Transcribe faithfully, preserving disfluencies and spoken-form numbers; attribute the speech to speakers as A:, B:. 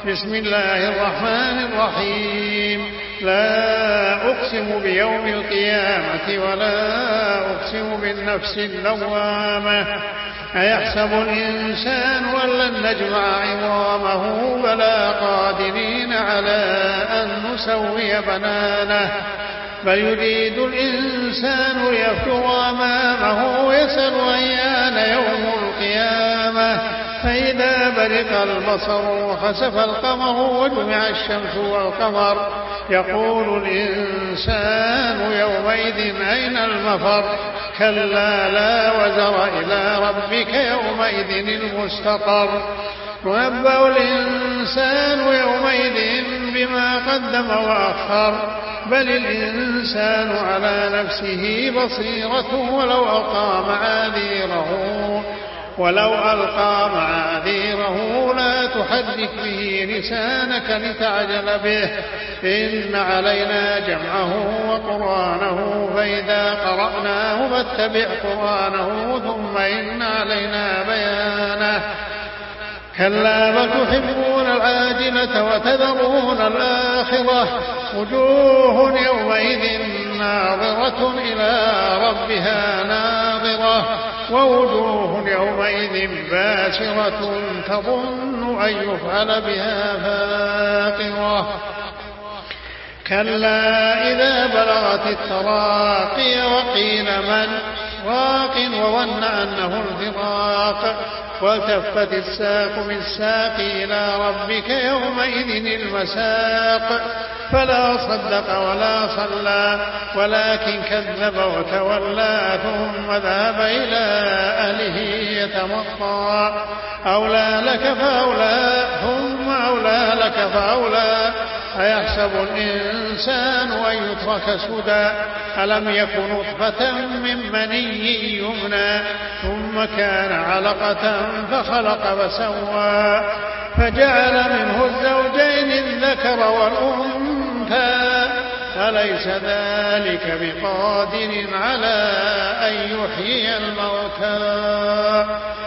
A: بسم الله الرحمن الرحيم لا أقسم بيوم القيامة ولا أقسم بالنفس اللوامة أيحسب الإنسان أن لن نجمع عظامه بلى قادرين على أن نسوي بنانه بل يريد الإنسان ليفجر أمامه يسأل أيان يوم القيامة فإذا برق البصر وخسف القمر وجمع الشمس والقمر يقول الإنسان يومئذ أين المفر كلا لا وزر إلى ربك يومئذ المستقر ينبأ الإنسان يومئذ بما قدم وأخر بل الإنسان على نفسه بصيرة ولو ألقى معاذيره ولو ألقى معاذيره لا تحرك به لسانك لتعجل به إن علينا جمعه وقرآنه فإذا قرأناه فاتبع قرآنه ثم إن علينا بيانه كلا بل تحبون العاجلة وتذرون الآخرة وجوه يومئذ ناظرة إلى ربها ناظرة ووجوه يومئذ باسرة تظن أن يفعل بها فاقرة كلا إذا بلغت التراقي وقيل من راق وظن أنه الفراق والتفت الساق بالساق إلى ربك يومئذ المساق فلا صدق ولا صلى ولكن كذب وتولى ثم ذهب إلى أهله يتمطى أولى لك فأولى ثم أولى لك فأولى أيحسب الإنسان أن يترك سدى ألم يكن نطفة من مني يمنى ثم كان علقة فخلق فسوى فجعل منه الزوجين الذكر والأنثى أليس ذلك بقادر على أن يحيي الموتى